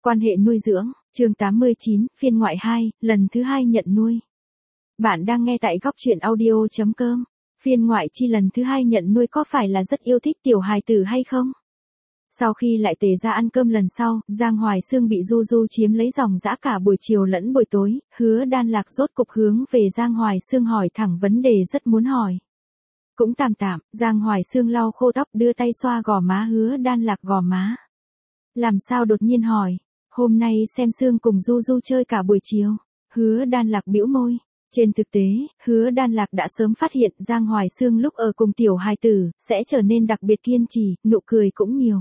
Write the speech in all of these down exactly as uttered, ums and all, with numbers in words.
Quan hệ nuôi dưỡng, chương tám mươi chín, phiên ngoại hai, lần thứ hai nhận nuôi. Bạn đang nghe tại góc truyện audio chấm com. Phiên ngoại chi lần thứ hai nhận nuôi có phải là rất yêu thích tiểu hài tử hay không? Sau khi lại tề ra ăn cơm lần sau, Giang Hoài Sương bị Du Du chiếm lấy dòng dã cả buổi chiều lẫn buổi tối, Hứa Đan Lạc rốt cục hướng về Giang Hoài Sương hỏi thẳng vấn đề rất muốn hỏi. Cũng tạm tạm, Giang Hoài Sương lau khô tóc đưa tay xoa gò má Hứa Đan Lạc gò má. Làm sao đột nhiên hỏi? Hôm nay xem Sương cùng Du Du chơi cả buổi chiều. Hứa Đan Lạc bĩu môi. Trên thực tế, Hứa Đan Lạc đã sớm phát hiện Giang Hoài Sương lúc ở cùng tiểu hài tử, sẽ trở nên đặc biệt kiên trì, nụ cười cũng nhiều.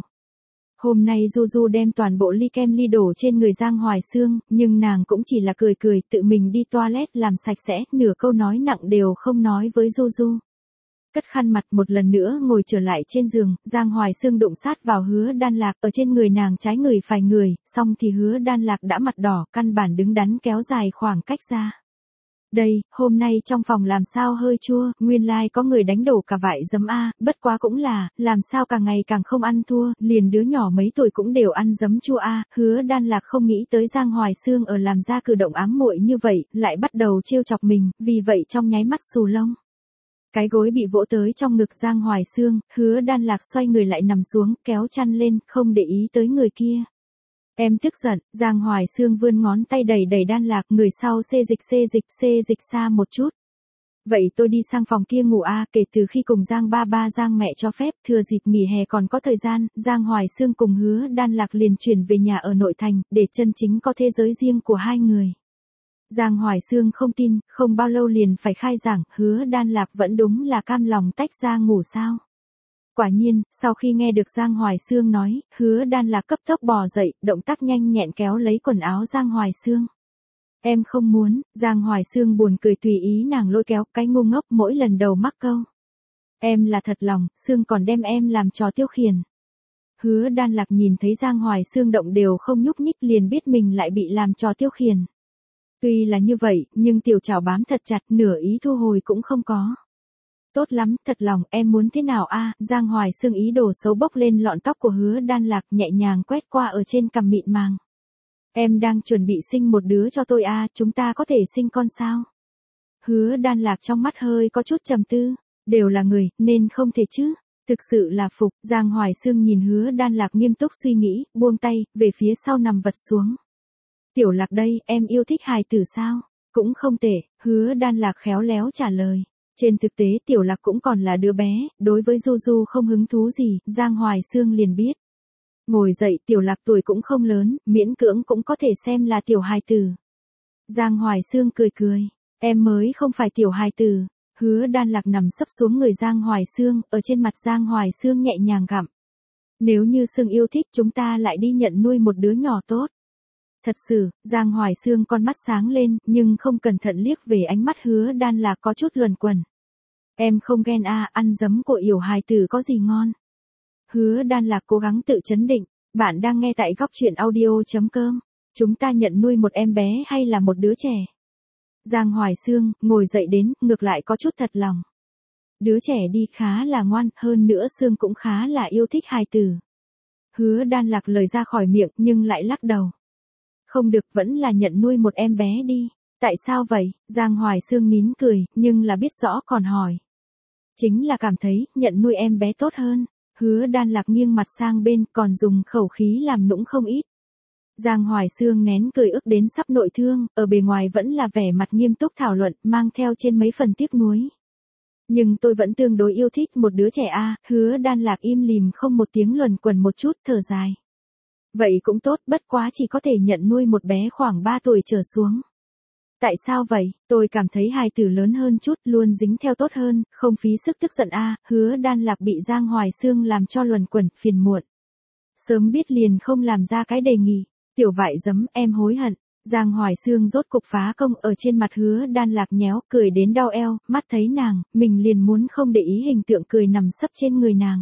Hôm nay Du Du đem toàn bộ ly kem ly đổ trên người Giang Hoài Sương, nhưng nàng cũng chỉ là cười cười tự mình đi toilet làm sạch sẽ, nửa câu nói nặng đều không nói với Du Du. Cất khăn mặt một lần nữa ngồi trở lại trên giường, Giang Hoài Sương đụng sát vào Hứa Đan Lạc ở trên người nàng trái người phải người, xong thì Hứa Đan Lạc đã mặt đỏ, căn bản đứng đắn kéo dài khoảng cách ra. Đây, hôm nay trong phòng làm sao hơi chua, nguyên lai like có người đánh đổ cả vại giấm a, bất quá cũng là, làm sao càng ngày càng không ăn thua, liền đứa nhỏ mấy tuổi cũng đều ăn giấm chua a, Hứa Đan Lạc không nghĩ tới Giang Hoài Sương ở làm ra cử động ám muội như vậy, lại bắt đầu trêu chọc mình, vì vậy trong nháy mắt xù lông. Cái gối bị vỗ tới trong ngực Giang Hoài Sương, Hứa Đan Lạc xoay người lại nằm xuống, kéo chăn lên, không để ý tới người kia. Em tức giận, Giang Hoài Sương vươn ngón tay đẩy đẩy Đan Lạc, người sau xê dịch xê dịch xê dịch xa một chút. Vậy tôi đi sang phòng kia ngủ a, kể từ khi cùng Giang ba ba Giang mẹ cho phép, thừa dịp nghỉ hè còn có thời gian, Giang Hoài Sương cùng Hứa Đan Lạc liền chuyển về nhà ở nội thành, để chân chính có thế giới riêng của hai người. Giang Hoài Sương không tin, không bao lâu liền phải khai giảng, Hứa Đan Lạc vẫn đúng là cam lòng tách ra ngủ sao. Quả nhiên, sau khi nghe được Giang Hoài Sương nói, Hứa Đan Lạc cấp tốc bò dậy, động tác nhanh nhẹn kéo lấy quần áo Giang Hoài Sương. Em không muốn, Giang Hoài Sương buồn cười tùy ý nàng lôi kéo, cái ngu ngốc mỗi lần đầu mắc câu. Em là thật lòng, Sương còn đem em làm trò tiêu khiển. Hứa Đan Lạc nhìn thấy Giang Hoài Sương động đều không nhúc nhích liền biết mình lại bị làm trò tiêu khiển. Tuy là như vậy, nhưng tiểu chảo bám thật chặt, nửa ý thu hồi cũng không có. Tốt lắm, thật lòng, em muốn thế nào a? Giang Hoài Sương ý đồ xấu bốc lên lọn tóc của Hứa Đan Lạc, nhẹ nhàng quét qua ở trên cằm mịn màng. Em đang chuẩn bị sinh một đứa cho tôi a, chúng ta có thể sinh con sao? Hứa Đan Lạc trong mắt hơi có chút trầm tư, đều là người, nên không thể chứ. Thực sự là phục, Giang Hoài Sương nhìn Hứa Đan Lạc nghiêm túc suy nghĩ, buông tay, về phía sau nằm vật xuống. Tiểu Lạc đây, em yêu thích hài tử sao? Cũng không tệ, Hứa Đan Lạc khéo léo trả lời. Trên thực tế Tiểu Lạc cũng còn là đứa bé, đối với Du Du không hứng thú gì, Giang Hoài Sương liền biết. Ngồi dậy, Tiểu Lạc tuổi cũng không lớn, miễn cưỡng cũng có thể xem là tiểu hài tử. Giang Hoài Sương cười cười, em mới không phải tiểu hài tử. Hứa Đan Lạc nằm sấp xuống người Giang Hoài Sương, ở trên mặt Giang Hoài Sương nhẹ nhàng gặm. Nếu như Sương yêu thích chúng ta lại đi nhận nuôi một đứa nhỏ tốt. Thật sự, Giang Hoài Sương con mắt sáng lên, nhưng không cẩn thận liếc về ánh mắt Hứa Đan Lạc có chút luẩn quẩn. Em không ghen a, ăn giấm của yểu hài tử có gì ngon. Hứa Đan Lạc cố gắng tự chấn định, bạn đang nghe tại góc truyện audio chấm com. Chúng ta nhận nuôi một em bé hay là một đứa trẻ? Giang Hoài Sương, ngồi dậy đến, ngược lại có chút thật lòng. Đứa trẻ đi khá là ngoan, hơn nữa Sương cũng khá là yêu thích hài tử. Hứa Đan Lạc lời ra khỏi miệng nhưng lại lắc đầu. Không được, vẫn là nhận nuôi một em bé đi. Tại sao vậy? Giang Hoài Sương nín cười, nhưng là biết rõ còn hỏi. Chính là cảm thấy, nhận nuôi em bé tốt hơn. Hứa Đan Lạc nghiêng mặt sang bên, còn dùng khẩu khí làm nũng không ít. Giang Hoài Sương nén cười ức đến sắp nội thương, ở bề ngoài vẫn là vẻ mặt nghiêm túc thảo luận, mang theo trên mấy phần tiếc nuối. Nhưng tôi vẫn tương đối yêu thích một đứa trẻ a. Hứa Đan Lạc im lìm không một tiếng luẩn quẩn một chút, thở dài. Vậy cũng tốt, bất quá chỉ có thể nhận nuôi một bé khoảng ba tuổi trở xuống. Tại sao vậy? Tôi cảm thấy hài tử lớn hơn chút, luôn dính theo tốt hơn, không phí sức tức giận a. Hứa Đan Lạc bị Giang Hoài Sương làm cho luẩn quẩn, phiền muộn. Sớm biết liền không làm ra cái đề nghị. Tiểu vại giấm, em hối hận. Giang Hoài Sương rốt cục phá công, ở trên mặt Hứa Đan Lạc nhéo, cười đến đau eo, mắt thấy nàng, mình liền muốn không để ý hình tượng cười nằm sấp trên người nàng.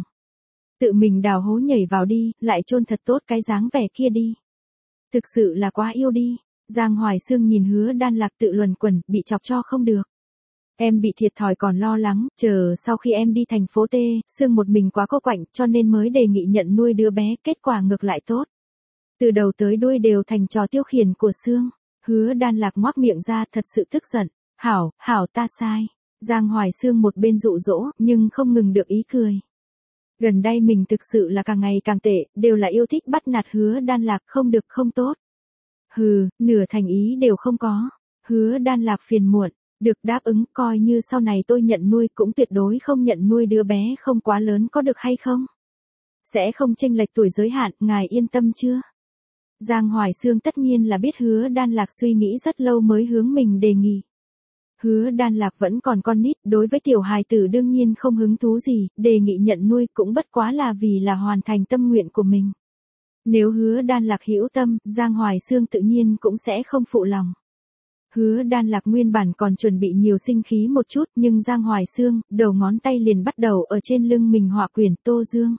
Tự mình đào hố nhảy vào đi, lại chôn thật tốt cái dáng vẻ kia đi. Thực sự là quá yêu đi. Giang Hoài Sương nhìn Hứa Đan Lạc tự luẩn quẩn, bị chọc cho không được. Em bị thiệt thòi còn lo lắng, chờ sau khi em đi thành phố T, Sương một mình quá cô quạnh, cho nên mới đề nghị nhận nuôi đứa bé, kết quả ngược lại tốt. Từ đầu tới đuôi đều thành trò tiêu khiển của Sương. Hứa Đan Lạc ngoác miệng ra thật sự tức giận. Hảo, hảo ta sai. Giang Hoài Sương một bên dụ dỗ, nhưng không ngừng được ý cười. Gần đây mình thực sự là càng ngày càng tệ, đều là yêu thích bắt nạt Hứa Đan Lạc, không được không tốt. Hừ, nửa thành ý đều không có. Hứa Đan Lạc phiền muộn, được đáp ứng, coi như sau này tôi nhận nuôi cũng tuyệt đối không nhận nuôi đứa bé không quá lớn, có được hay không? Sẽ không chênh lệch tuổi giới hạn, ngài yên tâm chưa? Giang Hoài Sương tất nhiên là biết Hứa Đan Lạc suy nghĩ rất lâu mới hướng mình đề nghị. Hứa Đan Lạc vẫn còn con nít, đối với tiểu hài tử đương nhiên không hứng thú gì, đề nghị nhận nuôi cũng bất quá là vì là hoàn thành tâm nguyện của mình. Nếu Hứa Đan Lạc hữu tâm, Giang Hoài Sương tự nhiên cũng sẽ không phụ lòng. Hứa Đan Lạc nguyên bản còn chuẩn bị nhiều sinh khí một chút, nhưng Giang Hoài Sương, đầu ngón tay liền bắt đầu ở trên lưng mình họa quyển Tô Dương.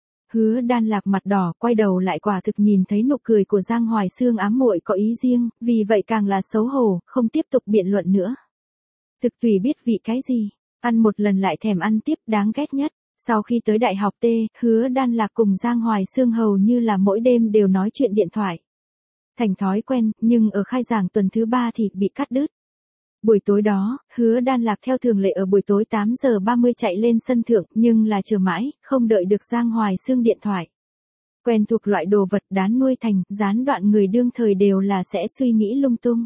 Hứa Đan Lạc mặt đỏ, quay đầu lại quả thực nhìn thấy nụ cười của Giang Hoài Sương ám muội có ý riêng, vì vậy càng là xấu hổ, không tiếp tục biện luận nữa. Thực tùy biết vị cái gì, ăn một lần lại thèm ăn tiếp, đáng ghét nhất. Sau khi tới đại học T, Hứa Đan Lạc cùng Giang Hoài Sương hầu như là mỗi đêm đều nói chuyện điện thoại. Thành thói quen, nhưng ở khai giảng tuần thứ ba thì bị cắt đứt. Buổi tối đó, Hứa Đan Lạc theo thường lệ ở buổi tối tám giờ ba mươi chạy lên sân thượng, nhưng là chờ mãi, không đợi được Giang Hoài Sương điện thoại. Quen thuộc loại đồ vật đán nuôi thành, gián đoạn người đương thời đều là sẽ suy nghĩ lung tung.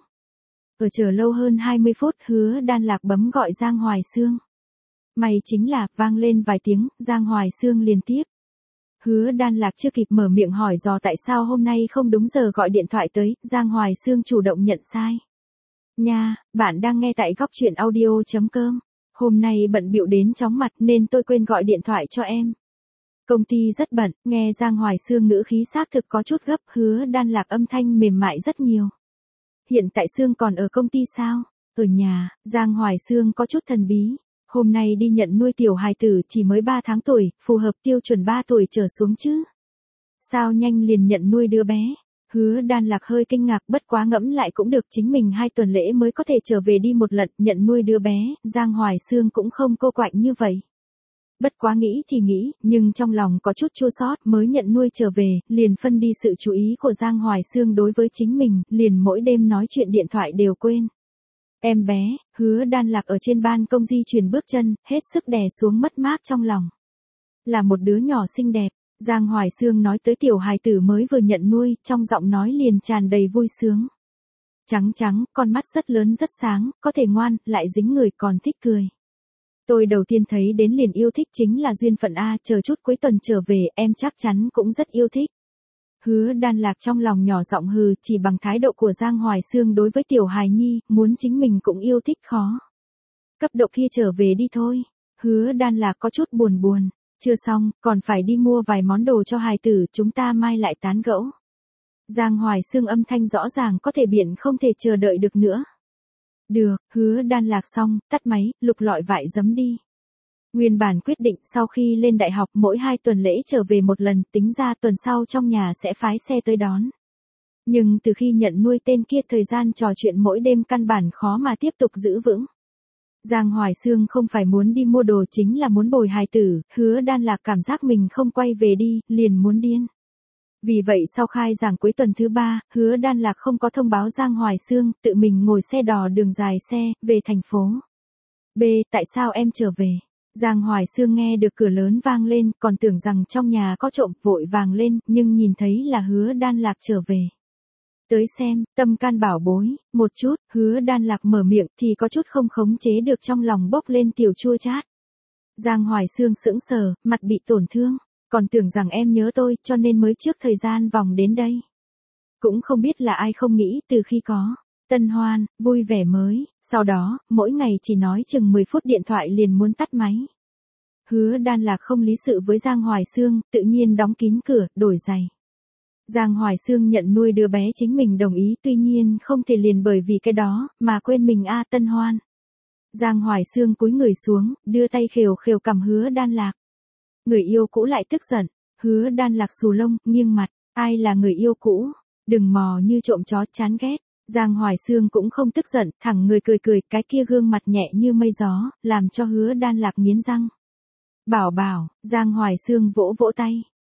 Ở chờ lâu hơn hai mươi phút, Hứa Đan Lạc bấm gọi Giang Hoài Sương. May chính là, vang lên vài tiếng, Giang Hoài Sương liên tiếp. Hứa Đan Lạc chưa kịp mở miệng hỏi dò tại sao hôm nay không đúng giờ gọi điện thoại tới, Giang Hoài Sương chủ động nhận sai. Nha, bạn đang nghe tại góc truyện audio chấm com. Hôm nay bận bịu đến chóng mặt nên tôi quên gọi điện thoại cho em. Công ty rất bận, nghe Giang Hoài Sương ngữ khí xác thực có chút gấp, Hứa Đan Lạc âm thanh mềm mại rất nhiều. Hiện tại Sương còn ở công ty sao? Ở nhà, Giang Hoài Sương có chút thần bí. Hôm nay đi nhận nuôi tiểu hài tử chỉ mới ba tháng tuổi, phù hợp tiêu chuẩn ba tuổi trở xuống chứ. Sao nhanh liền nhận nuôi đứa bé? Hứa Đan Lạc hơi kinh ngạc, bất quá ngẫm lại cũng được, chính mình hai tuần lễ mới có thể trở về đi một lần, nhận nuôi đứa bé, Giang Hoài Sương cũng không cô quạnh như vậy. Bất quá nghĩ thì nghĩ, nhưng trong lòng có chút chua xót, mới nhận nuôi trở về, liền phân đi sự chú ý của Giang Hoài Sương đối với chính mình, liền mỗi đêm nói chuyện điện thoại đều quên. Em bé, Hứa Đan Lạc ở trên ban công di chuyển bước chân, hết sức đè xuống mất mát trong lòng. Là một đứa nhỏ xinh đẹp, Giang Hoài Sương nói tới tiểu hài tử mới vừa nhận nuôi, trong giọng nói liền tràn đầy vui sướng. Trắng trắng, con mắt rất lớn rất sáng, có thể ngoan, lại dính người còn thích cười. Tôi đầu tiên thấy đến liền yêu thích chính là duyên phận A, chờ chút cuối tuần trở về, em chắc chắn cũng rất yêu thích. Hứa Đan Lạc trong lòng nhỏ giọng hừ, chỉ bằng thái độ của Giang Hoài Sương đối với tiểu hài nhi, muốn chính mình cũng yêu thích khó. Cấp độ kia trở về đi thôi. Hứa Đan Lạc có chút buồn buồn. Chưa xong, còn phải đi mua vài món đồ cho hài tử, chúng ta mai lại tán gẫu. Giang Hoài Sương âm thanh rõ ràng có thể biện không thể chờ đợi được nữa. Được, Hứa Đan Lạc xong, tắt máy, lục lọi vải giấm đi. Nguyên bản quyết định sau khi lên đại học mỗi hai tuần lễ trở về một lần, tính ra tuần sau trong nhà sẽ phái xe tới đón. Nhưng từ khi nhận nuôi tên kia, thời gian trò chuyện mỗi đêm căn bản khó mà tiếp tục giữ vững. Giang Hoài Sương không phải muốn đi mua đồ, chính là muốn bồi hài tử, Hứa Đan Lạc cảm giác mình không quay về đi, liền muốn điên. Vì vậy sau khai giảng cuối tuần thứ ba, Hứa Đan Lạc không có thông báo Giang Hoài Sương, tự mình ngồi xe đò đường dài xe, về thành phố. B. Tại sao em trở về? Giang Hoài Sương nghe được cửa lớn vang lên, còn tưởng rằng trong nhà có trộm, vội vàng lên, nhưng nhìn thấy là Hứa Đan Lạc trở về. Tới xem, tâm can bảo bối, một chút, Hứa Đan Lạc mở miệng thì có chút không khống chế được, trong lòng bốc lên tiểu chua chát. Giang Hoài Sương sững sờ, mặt bị tổn thương, còn tưởng rằng em nhớ tôi, cho nên mới trước thời gian vòng đến đây. Cũng không biết là ai không nghĩ từ khi có tân hoan, vui vẻ mới, sau đó, mỗi ngày chỉ nói chừng mười phút điện thoại liền muốn tắt máy. Hứa Đan Lạc không lý sự với Giang Hoài Sương, tự nhiên đóng kín cửa, đổi giày. Giang Hoài Sương nhận nuôi đứa bé chính mình đồng ý, tuy nhiên không thể liền bởi vì cái đó, mà quên mình a tân hoan. Giang Hoài Sương cúi người xuống, đưa tay khều khều cằm Hứa Đan Lạc. Người yêu cũ lại tức giận, Hứa Đan Lạc xù lông, nghiêng mặt, ai là người yêu cũ, đừng mò như trộm chó, chán ghét. Giang Hoài Sương cũng không tức giận, thẳng người cười cười, cái kia gương mặt nhẹ như mây gió, làm cho Hứa Đan Lạc nghiến răng. Bảo bảo, Giang Hoài Sương vỗ vỗ tay.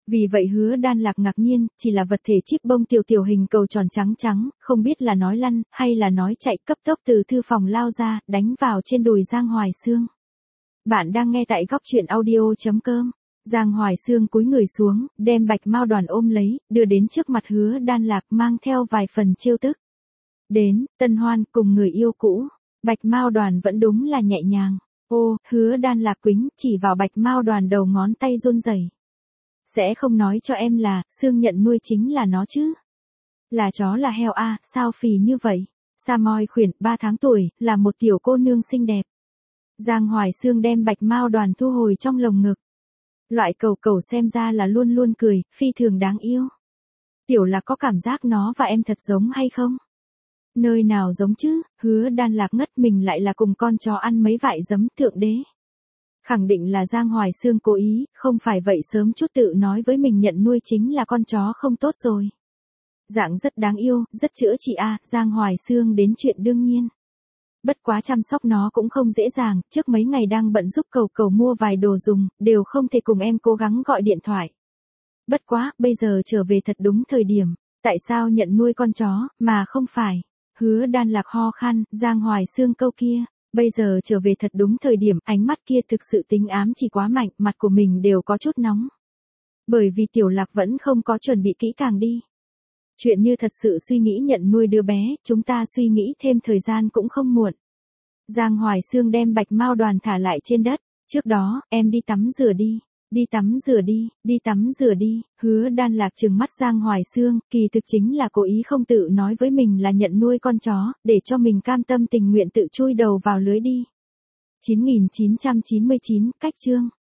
Vì vậy Hứa Đan Lạc ngạc nhiên, chỉ là vật thể chip bông tiểu tiểu hình cầu tròn trắng trắng, không biết là nói lăn, hay là nói chạy, cấp tốc từ thư phòng lao ra, đánh vào trên đùi Giang Hoài Xương. Bạn đang nghe tại góc truyện audio.com. Giang Hoài Xương cúi người xuống, đem Bạch Mao Đoàn ôm lấy, đưa đến trước mặt Hứa Đan Lạc, mang theo vài phần trêu tức. Đến, tân hoan, cùng người yêu cũ. Bạch Mao Đoàn vẫn đúng là nhẹ nhàng. Ô, Hứa Đan Lạc quính, chỉ vào Bạch Mao Đoàn đầu ngón tay run rẩy. Sẽ không nói cho em là, Xương nhận nuôi chính là nó chứ. Là chó là heo a, à, sao phì như vậy? Sa Moi khuyển, ba tháng tuổi, là một tiểu cô nương xinh đẹp. Giang Hoài Xương đem Bạch Mao Đoàn thu hồi trong lồng ngực. Loại cầu cầu xem ra là luôn luôn cười, phi thường đáng yêu. Tiểu Lạc có cảm giác nó và em thật giống hay không? Nơi nào giống chứ, Hứa Đan Lạc ngất mình lại là cùng con chó ăn mấy vại giấm thượng đế. Khẳng định là Giang Hoài Xương cố ý, không phải vậy sớm chút tự nói với mình nhận nuôi chính là con chó không tốt rồi. Dạng rất đáng yêu, rất chữa trị a, à, Giang Hoài Xương đến chuyện đương nhiên. Bất quá chăm sóc nó cũng không dễ dàng, trước mấy ngày đang bận giúp cầu cầu mua vài đồ dùng, đều không thể cùng em cố gắng gọi điện thoại. Bất quá, bây giờ trở về thật đúng thời điểm, tại sao nhận nuôi con chó, mà không phải. Hứa Đan Lạc ho khan, Giang Hoài Xương câu kia, bây giờ trở về thật đúng thời điểm, ánh mắt kia thực sự tính ám chỉ quá mạnh, mặt của mình đều có chút nóng. Bởi vì Tiểu Lạc vẫn không có chuẩn bị kỹ càng đi. Chuyện như thật sự suy nghĩ nhận nuôi đứa bé, chúng ta suy nghĩ thêm thời gian cũng không muộn. Giang Hoài Xương đem Bạch Mao Đoàn thả lại trên đất, trước đó, em đi tắm rửa đi, đi tắm rửa đi, đi tắm rửa đi, Hứa Đan Lạc trừng mắt Giang Hoài Xương, kỳ thực chính là cố ý không tự nói với mình là nhận nuôi con chó, để cho mình cam tâm tình nguyện tự chui đầu vào lưới đi. chín nghìn chín trăm chín mươi chín, cách chương.